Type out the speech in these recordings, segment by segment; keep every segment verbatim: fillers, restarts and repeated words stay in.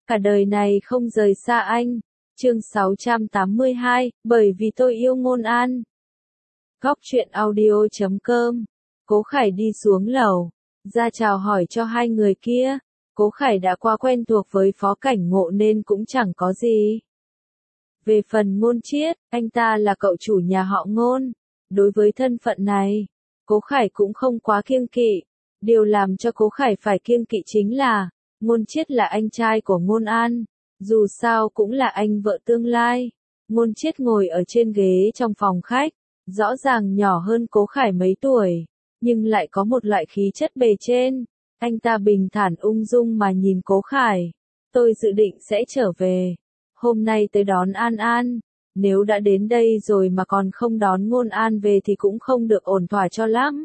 cả đời này không rời xa anh. Chương sáu trăm tám mươi hai, bởi vì tôi yêu Ngôn An. Góc truyện audio chấm com. Cố Khải đi xuống lầu, ra chào hỏi cho hai người kia. Cố Khải đã quá quen thuộc với Phó Cảnh Ngộ nên cũng chẳng có gì. Về phần Ngôn Chiết, anh ta là cậu chủ nhà họ Ngôn. Đối với thân phận này, Cố Khải cũng không quá kiêng kỵ. Điều làm cho Cố Khải phải kiêng kỵ chính là, Ngôn Chiết là anh trai của Ngôn An. Dù sao cũng là anh vợ tương lai. Ngôn Chiết ngồi ở trên ghế trong phòng khách, rõ ràng nhỏ hơn Cố Khải mấy tuổi, nhưng lại có một loại khí chất bề trên. Anh ta bình thản ung dung mà nhìn Cố Khải. Tôi dự định sẽ trở về. Hôm nay tới đón An An. Nếu đã đến đây rồi mà còn không đón Ngôn An về thì cũng không được ổn thỏa cho lắm.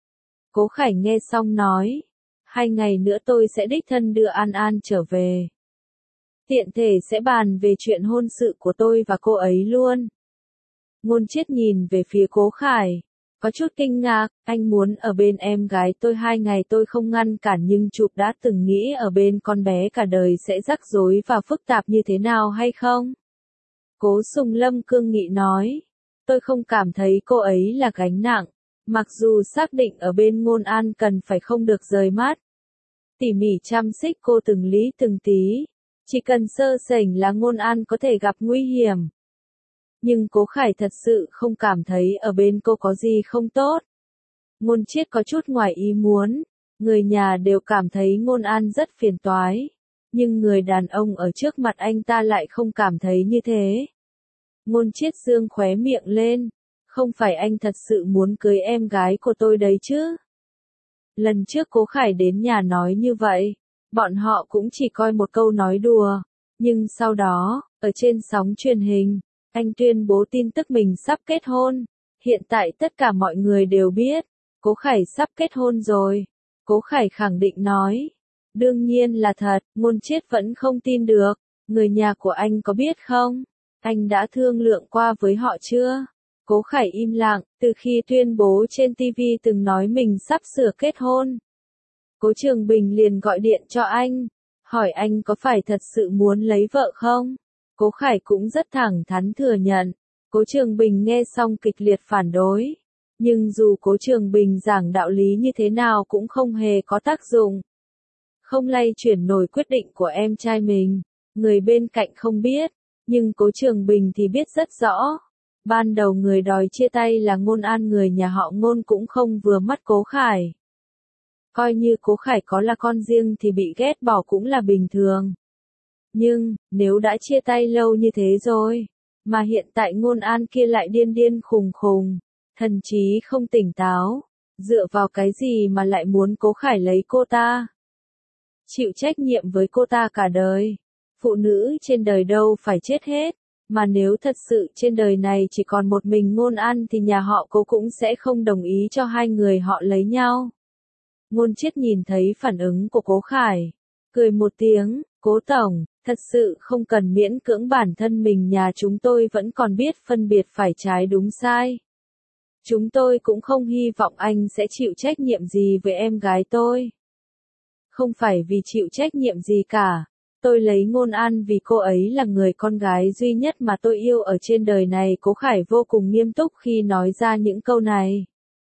Cố Khải nghe xong nói. Hai ngày nữa tôi sẽ đích thân đưa An An trở về. Tiện thể sẽ bàn về chuyện hôn sự của tôi và cô ấy luôn. Ngôn Chiết nhìn về phía Cố Khải. Có chút kinh ngạc, anh muốn ở bên em gái tôi hai ngày tôi không ngăn cản, nhưng chụp đã từng nghĩ ở bên con bé cả đời sẽ rắc rối và phức tạp như thế nào hay không? Cố Sùng Lâm cương nghị nói. Tôi không cảm thấy cô ấy là gánh nặng, mặc dù xác định ở bên Ngôn An cần phải không được rời mắt. Tỉ mỉ chăm xích cô từng lý từng tí. Chỉ cần sơ sẩy là Ngôn An có thể gặp nguy hiểm. Nhưng Cố Khải thật sự không cảm thấy ở bên cô có gì không tốt. Ngôn Chiết có chút ngoài ý muốn. Người nhà đều cảm thấy Ngôn An rất phiền toái. Nhưng người đàn ông ở trước mặt anh ta lại không cảm thấy như thế. Ngôn Chiết dương khóe miệng lên. Không phải anh thật sự muốn cưới em gái của tôi đấy chứ? Lần trước Cố Khải đến nhà nói như vậy. Bọn họ cũng chỉ coi một câu nói đùa. Nhưng sau đó, ở trên sóng truyền hình, anh tuyên bố tin tức mình sắp kết hôn. Hiện tại tất cả mọi người đều biết, Cố Khải sắp kết hôn rồi. Cố Khải khẳng định nói. Đương nhiên là thật, Ngôn Chiết vẫn không tin được. Người nhà của anh có biết không? Anh đã thương lượng qua với họ chưa? Cố Khải im lặng, từ khi tuyên bố trên ti vi từng nói mình sắp sửa kết hôn. Cố Trường Bình liền gọi điện cho anh, hỏi anh có phải thật sự muốn lấy vợ không? Cố Khải cũng rất thẳng thắn thừa nhận. Cố Trường Bình nghe xong kịch liệt phản đối. Nhưng dù Cố Trường Bình giảng đạo lý như thế nào cũng không hề có tác dụng. Không lay chuyển nổi quyết định của em trai mình. Người bên cạnh không biết, nhưng Cố Trường Bình thì biết rất rõ. Ban đầu người đòi chia tay là Ngôn An, người nhà họ Ngôn cũng không vừa mắt Cố Khải. Coi như Cố Khải có là con riêng thì bị ghét bỏ cũng là bình thường. Nhưng, nếu đã chia tay lâu như thế rồi, mà hiện tại Ngôn An kia lại điên điên khùng khùng, thần trí không tỉnh táo, dựa vào cái gì mà lại muốn Cố Khải lấy cô ta? Chịu trách nhiệm với cô ta cả đời. Phụ nữ trên đời đâu phải chết hết, mà nếu thật sự trên đời này chỉ còn một mình Ngôn An thì nhà họ Cố cũng sẽ không đồng ý cho hai người họ lấy nhau. Ngôn Chiết nhìn thấy phản ứng của Cố Khải, cười một tiếng. Cố tổng, thật sự không cần miễn cưỡng bản thân mình, nhà chúng tôi vẫn còn biết phân biệt phải trái đúng sai. Chúng tôi cũng không hy vọng anh sẽ chịu trách nhiệm gì với em gái tôi. Không phải vì chịu trách nhiệm gì cả. Tôi lấy Ngôn An vì cô ấy là người con gái duy nhất mà tôi yêu ở trên đời này. Cố Khải vô cùng nghiêm túc khi nói ra những câu này.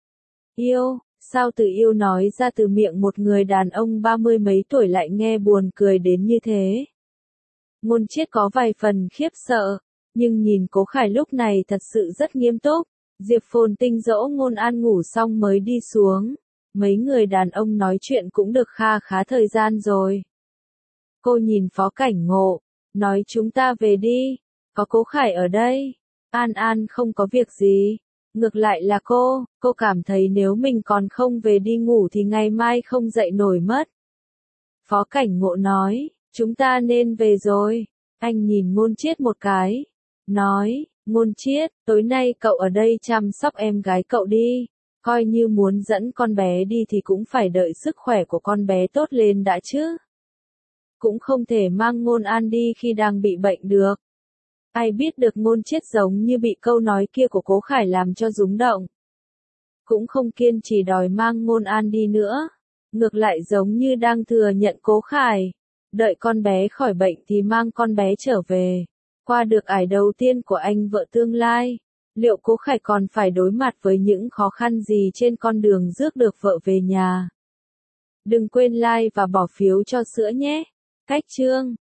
Yêu? Sao từ yêu nói ra từ miệng một người đàn ông ba mươi mấy tuổi lại nghe buồn cười đến như thế? Ngôn Chiết có vài phần khiếp sợ, nhưng nhìn Cố Khải lúc này thật sự rất nghiêm túc. Diệp Phồn Tinh dỗ Ngôn An ngủ xong mới đi xuống. Mấy người đàn ông nói chuyện cũng được kha khá thời gian rồi. Cô nhìn Phó Cảnh Ngộ, nói chúng ta về đi, có Cố Khải ở đây. An An không có việc gì. Ngược lại là cô, cô cảm thấy nếu mình còn không về đi ngủ thì ngày mai không dậy nổi mất. Phó Cảnh Ngộ nói, chúng ta nên về rồi. Anh nhìn Ngôn Chiết một cái, nói, Ngôn Chiết, tối nay cậu ở đây chăm sóc em gái cậu đi. Coi như muốn dẫn con bé đi thì cũng phải đợi sức khỏe của con bé tốt lên đã chứ. Cũng không thể mang Ngôn An đi khi đang bị bệnh được. Ai biết được Ngôn Chiết giống như bị câu nói kia của Cố Khải làm cho rúng động. Cũng không kiên trì đòi mang Ngôn An đi nữa. Ngược lại giống như đang thừa nhận Cố Khải. Đợi con bé khỏi bệnh thì mang con bé trở về. Qua được ải đầu tiên của anh vợ tương lai, liệu Cố Khải còn phải đối mặt với những khó khăn gì trên con đường rước được vợ về nhà? Đừng quên like và bỏ phiếu cho sữa nhé. Cách chương